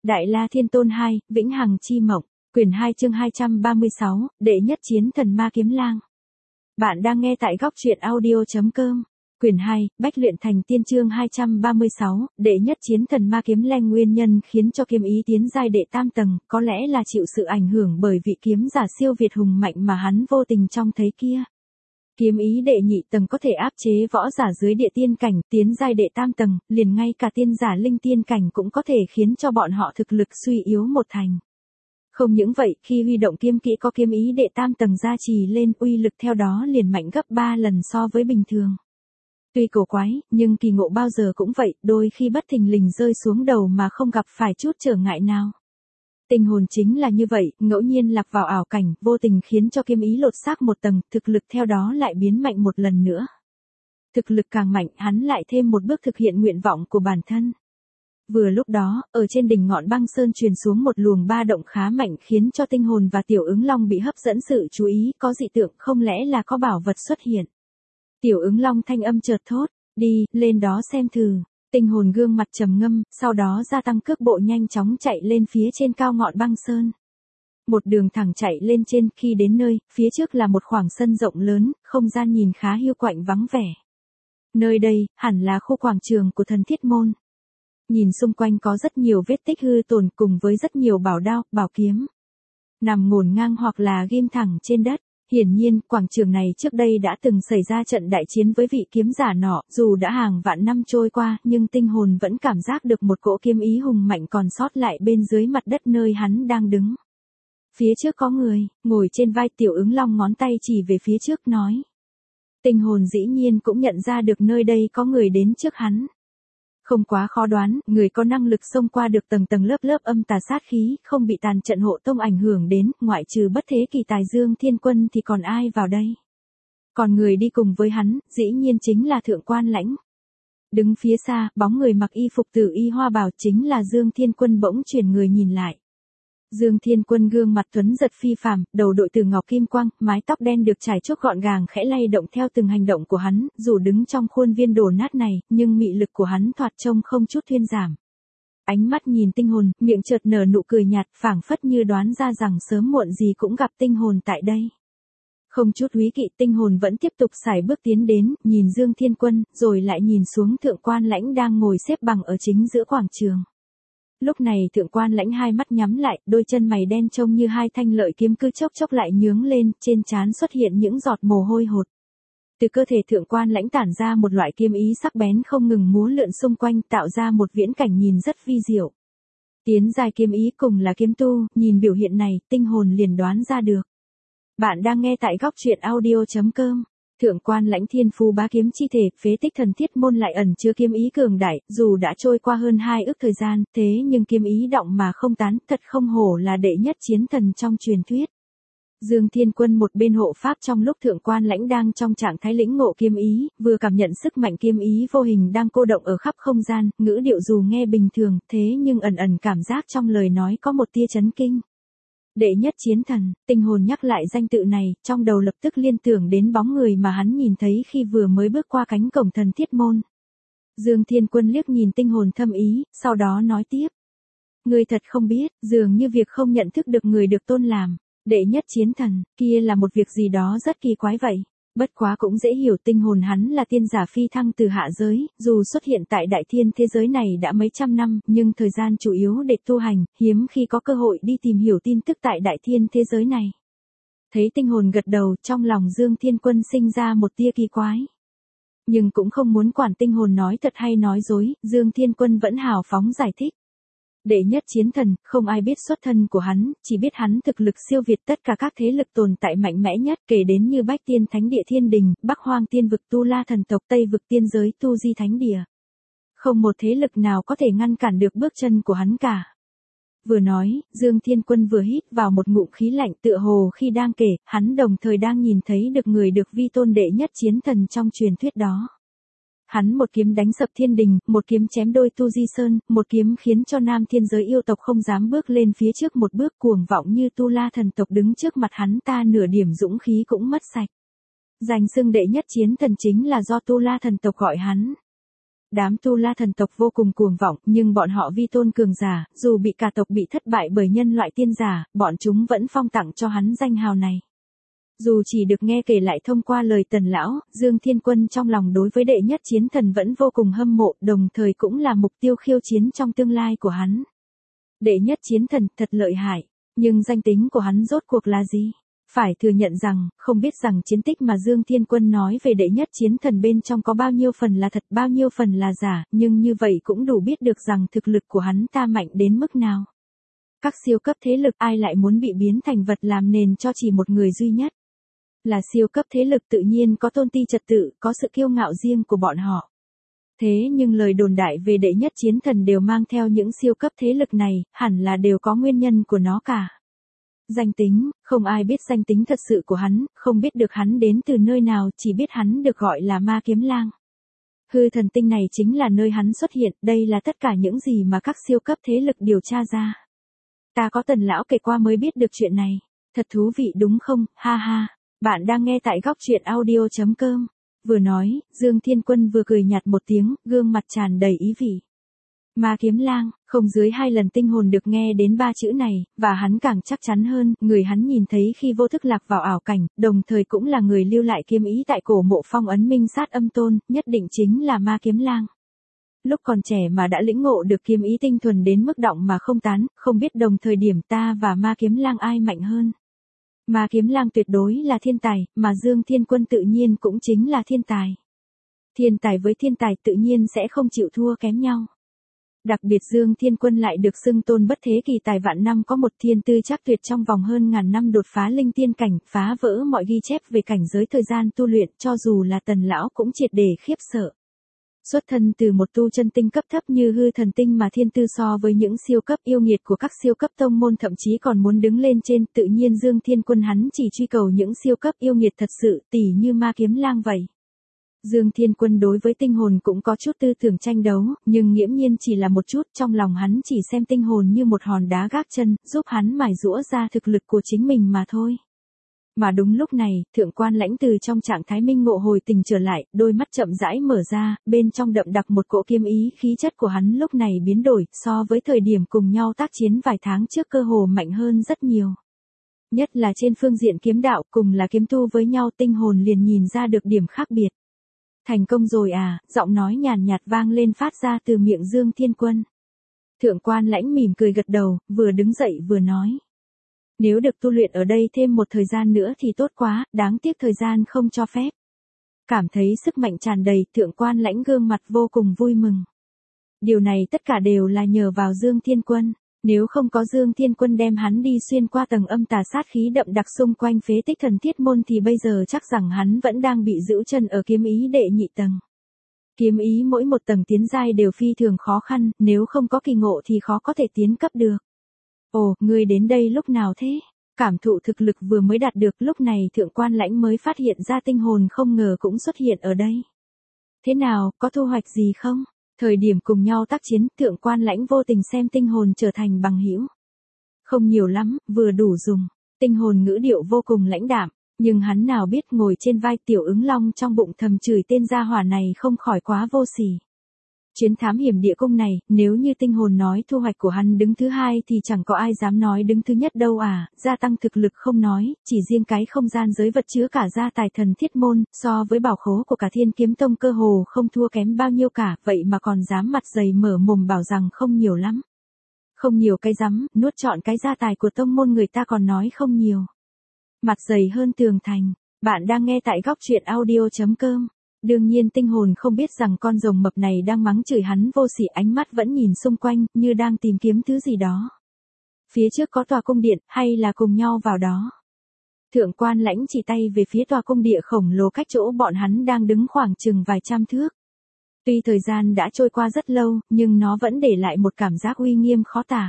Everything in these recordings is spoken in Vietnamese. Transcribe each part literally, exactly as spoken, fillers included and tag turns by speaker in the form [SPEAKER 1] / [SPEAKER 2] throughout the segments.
[SPEAKER 1] Đại La Thiên Tôn hai, Vĩnh Hằng Chi Mộng, quyển hai chương hai trăm ba mươi sáu, Đệ nhất chiến thần ma kiếm lang. Bạn đang nghe tại góc truyện audio.com. Quyển hai, Bách luyện thành tiên chương hai trăm ba mươi sáu, Đệ nhất chiến thần ma kiếm lang. Nguyên nhân khiến cho kiếm ý tiến giai đệ tam tầng, có lẽ là chịu sự ảnh hưởng bởi vị kiếm giả siêu việt hùng mạnh mà hắn vô tình trông thấy kia. Kiếm ý đệ nhị tầng có thể áp chế võ giả dưới địa tiên cảnh, tiến giai đệ tam tầng, liền ngay cả tiên giả linh tiên cảnh cũng có thể khiến cho bọn họ thực lực suy yếu một thành. Không những vậy, khi huy động kiếm kỹ có kiếm ý đệ tam tầng gia trì lên, uy lực theo đó liền mạnh gấp ba lần so với bình thường. Tuy cổ quái, nhưng kỳ ngộ bao giờ cũng vậy, đôi khi bất thình lình rơi xuống đầu mà không gặp phải chút trở ngại nào. Tinh hồn chính là như vậy, ngẫu nhiên lạc vào ảo cảnh, vô tình khiến cho kiếm ý lột xác một tầng, thực lực theo đó lại biến mạnh một lần nữa. Thực lực càng mạnh, hắn lại thêm một bước thực hiện nguyện vọng của bản thân. Vừa lúc đó, ở trên đỉnh ngọn băng sơn truyền xuống một luồng ba động khá mạnh khiến cho tinh hồn và tiểu ứng long bị hấp dẫn sự chú ý, có dị tượng, không lẽ là có bảo vật xuất hiện. Tiểu ứng long thanh âm chợt thốt, đi, lên đó xem thử. Tinh hồn gương mặt trầm ngâm, sau đó gia tăng cước bộ nhanh chóng chạy lên phía trên cao ngọn băng sơn. Một đường thẳng chạy lên trên, khi đến nơi, phía trước là một khoảng sân rộng lớn, không gian nhìn khá hiu quạnh vắng vẻ. Nơi đây, hẳn là khu quảng trường của thần thiết môn. Nhìn xung quanh có rất nhiều vết tích hư tổn cùng với rất nhiều bảo đao, bảo kiếm. Nằm ngổn ngang hoặc là ghim thẳng trên đất. Hiển nhiên, quảng trường này trước đây đã từng xảy ra trận đại chiến với vị kiếm giả nọ, dù đã hàng vạn năm trôi qua, nhưng tinh hồn vẫn cảm giác được một cỗ kiếm ý hùng mạnh còn sót lại bên dưới mặt đất nơi hắn đang đứng. Phía trước có người, ngồi trên vai tiểu ứng long ngón tay chỉ về phía trước nói. Tinh hồn dĩ nhiên cũng nhận ra được nơi đây có người đến trước hắn. Không quá khó đoán, người có năng lực xông qua được tầng tầng lớp lớp âm tà sát khí, không bị tàn trận hộ tông ảnh hưởng đến, ngoại trừ bất thế kỳ tài Dương Thiên Quân thì còn ai vào đây. Còn người đi cùng với hắn, dĩ nhiên chính là Thượng Quan Lãnh. Đứng phía xa, bóng người mặc y phục tử y hoa bào chính là Dương Thiên Quân bỗng chuyển người nhìn lại. Dương Thiên Quân gương mặt tuấn giật phi phàm, đầu đội từ ngọc kim quang, mái tóc đen được trải chuốt gọn gàng khẽ lay động theo từng hành động của hắn, dù đứng trong khuôn viên đổ nát này, nhưng mị lực của hắn thoạt trông không chút thuyên giảm. Ánh mắt nhìn tinh hồn, miệng chợt nở nụ cười nhạt, phảng phất như đoán ra rằng sớm muộn gì cũng gặp tinh hồn tại đây. Không chút úy kỵ, tinh hồn vẫn tiếp tục sải bước tiến đến, nhìn Dương Thiên Quân, rồi lại nhìn xuống Thượng Quan Lãnh đang ngồi xếp bằng ở chính giữa quảng trường. Lúc này Thượng Quan Lãnh hai mắt nhắm lại, đôi chân mày đen trông như hai thanh lợi kiếm cứ chốc chốc lại nhướng lên, trên trán xuất hiện những giọt mồ hôi hột. Từ cơ thể Thượng Quan Lãnh tản ra một loại kiếm ý sắc bén không ngừng múa lượn xung quanh, tạo ra một viễn cảnh nhìn rất vi diệu. Tiến giai kiếm ý cùng là kiếm tu, nhìn biểu hiện này, tinh hồn liền đoán ra được. Bạn đang nghe tại góc truyện audio.com. Thượng Quan Lãnh thiên phu bá kiếm chi thể, phế tích thần thiết môn lại ẩn chứa kiếm ý cường đại, dù đã trôi qua hơn hai ức thời gian, thế nhưng kiếm ý động mà không tán, thật không hổ là đệ nhất chiến thần trong truyền thuyết. Dương Thiên Quân một bên hộ pháp trong lúc Thượng Quan Lãnh đang trong trạng thái lĩnh ngộ kiếm ý, vừa cảm nhận sức mạnh kiếm ý vô hình đang cô động ở khắp không gian, ngữ điệu dù nghe bình thường, thế nhưng ẩn ẩn cảm giác trong lời nói có một tia chấn kinh. Đệ nhất chiến thần, tinh hồn nhắc lại danh tự này, trong đầu lập tức liên tưởng đến bóng người mà hắn nhìn thấy khi vừa mới bước qua cánh cổng thần thiết môn. Dương Thiên Quân liếc nhìn tinh hồn thâm ý, sau đó nói tiếp. Người thật không biết, dường như việc không nhận thức được người được tôn làm đệ nhất chiến thần, kia là một việc gì đó rất kỳ quái vậy. Bất quá cũng dễ hiểu, tinh hồn hắn là tiên giả phi thăng từ hạ giới, dù xuất hiện tại đại thiên thế giới này đã mấy trăm năm, nhưng thời gian chủ yếu để tu hành, hiếm khi có cơ hội đi tìm hiểu tin tức tại đại thiên thế giới này. Thấy tinh hồn gật đầu, trong lòng Dương Thiên Quân sinh ra một tia kỳ quái. Nhưng cũng không muốn quản tinh hồn nói thật hay nói dối, Dương Thiên Quân vẫn hào phóng giải thích. Đệ nhất chiến thần, không ai biết xuất thân của hắn, chỉ biết hắn thực lực siêu việt tất cả các thế lực tồn tại mạnh mẽ nhất, kể đến như Bách Tiên Thánh Địa Thiên Đình, Bắc Hoang Tiên Vực Tu La Thần Tộc, Tây Vực Tiên Giới Tu Di Thánh Địa. Không một thế lực nào có thể ngăn cản được bước chân của hắn cả. Vừa nói, Dương Thiên Quân vừa hít vào một ngụm khí lạnh, tựa hồ khi đang kể, hắn đồng thời đang nhìn thấy được người được vi tôn đệ nhất chiến thần trong truyền thuyết đó. Hắn một kiếm đánh sập thiên đình, một kiếm chém đôi Tu Di Sơn, một kiếm khiến cho nam thiên giới yêu tộc không dám bước lên phía trước một bước, cuồng vọng như Tu La thần tộc đứng trước mặt hắn ta nửa điểm dũng khí cũng mất sạch. Danh xưng đệ nhất chiến thần chính là do Tu La thần tộc gọi hắn. Đám Tu La thần tộc vô cùng cuồng vọng, nhưng bọn họ vi tôn cường giả, dù bị cả tộc bị thất bại bởi nhân loại tiên giả, bọn chúng vẫn phong tặng cho hắn danh hào này. Dù chỉ được nghe kể lại thông qua lời Tần lão, Dương Thiên Quân trong lòng đối với đệ nhất chiến thần vẫn vô cùng hâm mộ, đồng thời cũng là mục tiêu khiêu chiến trong tương lai của hắn. Đệ nhất chiến thần thật lợi hại, nhưng danh tính của hắn rốt cuộc là gì? Phải thừa nhận rằng, không biết rằng chiến tích mà Dương Thiên Quân nói về đệ nhất chiến thần bên trong có bao nhiêu phần là thật bao nhiêu phần là giả, nhưng như vậy cũng đủ biết được rằng thực lực của hắn ta mạnh đến mức nào. Các siêu cấp thế lực ai lại muốn bị biến thành vật làm nền cho chỉ một người duy nhất. Là siêu cấp thế lực tự nhiên có tôn ti trật tự, có sự kiêu ngạo riêng của bọn họ. Thế nhưng lời đồn đại về đệ nhất chiến thần đều mang theo những siêu cấp thế lực này, hẳn là đều có nguyên nhân của nó cả. Danh tính, không ai biết danh tính thật sự của hắn, không biết được hắn đến từ nơi nào, chỉ biết hắn được gọi là Ma Kiếm Lang. Hư thần tinh này chính là nơi hắn xuất hiện, đây là tất cả những gì mà các siêu cấp thế lực điều tra ra. Ta có Tần lão kể qua mới biết được chuyện này. Thật thú vị đúng không, ha ha. Bạn đang nghe tại góc truyện audio chấm com. Vừa nói, Dương Thiên Quân vừa cười nhạt một tiếng, gương mặt tràn đầy ý vị. Ma Kiếm Lang, không dưới hai lần tinh hồn được nghe đến ba chữ này, và hắn càng chắc chắn hơn, người hắn nhìn thấy khi vô thức lạc vào ảo cảnh, đồng thời cũng là người lưu lại kiếm ý tại cổ mộ phong ấn minh sát âm tôn, nhất định chính là Ma Kiếm Lang. Lúc còn trẻ mà đã lĩnh ngộ được kiếm ý tinh thuần đến mức động mà không tán, không biết đồng thời điểm ta và Ma Kiếm Lang ai mạnh hơn. Ma Kiếm Lang tuyệt đối là thiên tài, mà Dương Thiên Quân tự nhiên cũng chính là thiên tài. Thiên tài với thiên tài tự nhiên sẽ không chịu thua kém nhau. Đặc biệt Dương Thiên Quân lại được xưng tôn bất thế kỳ tài vạn năm có một thiên tư chắc tuyệt trong vòng hơn ngàn năm đột phá linh tiên cảnh, phá vỡ mọi ghi chép về cảnh giới thời gian tu luyện, cho dù là Tần lão cũng triệt để khiếp sợ. Xuất thân từ một tu chân tinh cấp thấp như hư thần tinh mà thiên tư so với những siêu cấp yêu nghiệt của các siêu cấp tông môn thậm chí còn muốn đứng lên trên, tự nhiên Dương Thiên Quân hắn chỉ truy cầu những siêu cấp yêu nghiệt thật sự, tỉ như Ma Kiếm Lang vậy. Dương Thiên Quân đối với tinh hồn cũng có chút tư tưởng tranh đấu, nhưng nghiễm nhiên chỉ là một chút, trong lòng hắn chỉ xem tinh hồn như một hòn đá gác chân, giúp hắn mài giũa ra thực lực của chính mình mà thôi. Mà đúng lúc này, thượng quan lãnh từ trong trạng thái minh ngộ hồi tình trở lại, đôi mắt chậm rãi mở ra, bên trong đậm đặc một cỗ kiếm ý, khí chất của hắn lúc này biến đổi, so với thời điểm cùng nhau tác chiến vài tháng trước cơ hồ mạnh hơn rất nhiều. Nhất là trên phương diện kiếm đạo, cùng là kiếm tu với nhau, tinh hồn liền nhìn ra được điểm khác biệt. Thành công rồi à, giọng nói nhàn nhạt vang lên phát ra từ miệng Dương Thiên Quân. Thượng quan lãnh mỉm cười gật đầu, vừa đứng dậy vừa nói. Nếu được tu luyện ở đây thêm một thời gian nữa thì tốt quá, đáng tiếc thời gian không cho phép. Cảm thấy sức mạnh tràn đầy, thượng quan lãnh gương mặt vô cùng vui mừng. Điều này tất cả đều là nhờ vào Dương Thiên Quân. Nếu không có Dương Thiên Quân đem hắn đi xuyên qua tầng âm tà sát khí đậm đặc xung quanh phế tích thần thiết môn thì bây giờ chắc rằng hắn vẫn đang bị giữ chân ở kiếm ý đệ nhị tầng. Kiếm ý mỗi một tầng tiến giai đều phi thường khó khăn, nếu không có kỳ ngộ thì khó có thể tiến cấp được. Ồ, ngươi đến đây lúc nào thế? Cảm thụ thực lực vừa mới đạt được, lúc này thượng quan lãnh mới phát hiện ra tinh hồn không ngờ cũng xuất hiện ở đây. Thế nào, có thu hoạch gì không? Thời điểm cùng nhau tác chiến, thượng quan lãnh vô tình xem tinh hồn trở thành bằng hữu. Không nhiều lắm, vừa đủ dùng. Tinh hồn ngữ điệu vô cùng lãnh đạm, nhưng hắn nào biết ngồi trên vai tiểu ứng long trong bụng thầm chửi tên gia hỏa này không khỏi quá vô sỉ. Chuyến thám hiểm địa cung này, nếu như tinh hồn nói thu hoạch của hắn đứng thứ hai thì chẳng có ai dám nói đứng thứ nhất đâu à, gia tăng thực lực không nói, chỉ riêng cái không gian giới vật chứa cả gia tài thần thiết môn, so với bảo khố của cả Thiên Kiếm Tông cơ hồ không thua kém bao nhiêu cả, vậy mà còn dám mặt dày mở mồm bảo rằng không nhiều lắm. Không nhiều cái rắm, nuốt trọn cái gia tài của tông môn người ta còn nói không nhiều. Mặt dày hơn tường thành, bạn đang nghe tại góc truyện audio chấm com. Đương nhiên tinh hồn không biết rằng con rồng mập này đang mắng chửi hắn vô sỉ, ánh mắt vẫn nhìn xung quanh, như đang tìm kiếm thứ gì đó. Phía trước có tòa cung điện, hay là cùng nhau vào đó? Thượng quan lãnh chỉ tay về phía tòa cung điện khổng lồ cách chỗ bọn hắn đang đứng khoảng chừng vài trăm thước. Tuy thời gian đã trôi qua rất lâu, nhưng nó vẫn để lại một cảm giác uy nghiêm khó tả.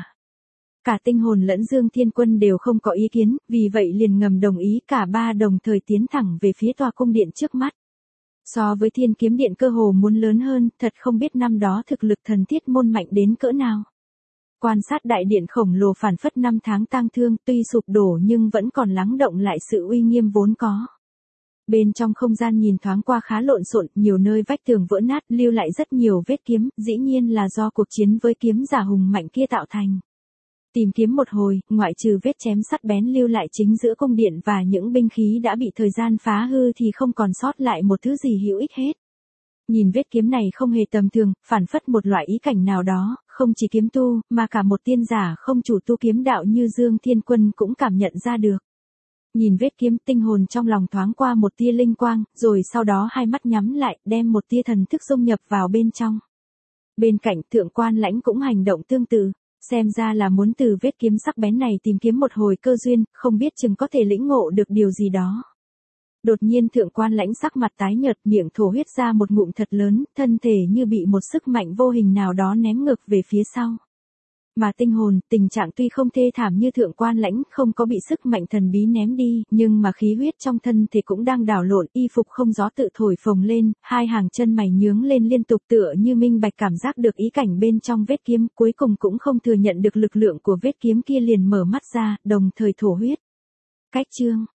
[SPEAKER 1] Cả tinh hồn lẫn Dương Thiên Quân đều không có ý kiến, vì vậy liền ngầm đồng ý, cả ba đồng thời tiến thẳng về phía tòa cung điện trước mắt. So với Thiên Kiếm Điện cơ hồ muốn lớn hơn, thật không biết năm đó thực lực thần thiết môn mạnh đến cỡ nào. Quan sát đại điện khổng lồ phản phất năm tháng tang thương, tuy sụp đổ nhưng vẫn còn lắng động lại sự uy nghiêm vốn có. Bên trong không gian nhìn thoáng qua khá lộn xộn, nhiều nơi vách tường vỡ nát, lưu lại rất nhiều vết kiếm, dĩ nhiên là do cuộc chiến với kiếm giả hùng mạnh kia tạo thành. Tìm kiếm một hồi, ngoại trừ vết chém sắc bén lưu lại chính giữa cung điện và những binh khí đã bị thời gian phá hư thì không còn sót lại một thứ gì hữu ích hết. Nhìn vết kiếm này không hề tầm thường, phản phất một loại ý cảnh nào đó, không chỉ kiếm tu, mà cả một tiên giả không chủ tu kiếm đạo như Dương Thiên Quân cũng cảm nhận ra được. Nhìn vết kiếm, tinh hồn trong lòng thoáng qua một tia linh quang, rồi sau đó hai mắt nhắm lại, đem một tia thần thức dung nhập vào bên trong. Bên cạnh, Thượng Quan Lãnh cũng hành động tương tự, xem ra là muốn từ vết kiếm sắc bén này tìm kiếm một hồi cơ duyên, không biết chừng có thể lĩnh ngộ được điều gì đó. Đột nhiên Thượng Quan Lãnh sắc mặt tái nhợt, miệng thổ huyết ra một ngụm thật lớn, thân thể như bị một sức mạnh vô hình nào đó ném ngược về phía sau. Mà tinh hồn, tình trạng tuy không thê thảm như Thượng Quan Lãnh, không có bị sức mạnh thần bí ném đi, nhưng mà khí huyết trong thân thể cũng đang đảo lộn, y phục không gió tự thổi phồng lên, hai hàng chân mày nhướng lên liên tục tựa như minh bạch cảm giác được ý cảnh bên trong vết kiếm, cuối cùng cũng không thừa nhận được lực lượng của vết kiếm kia liền mở mắt ra, đồng thời thổ huyết. Cách chương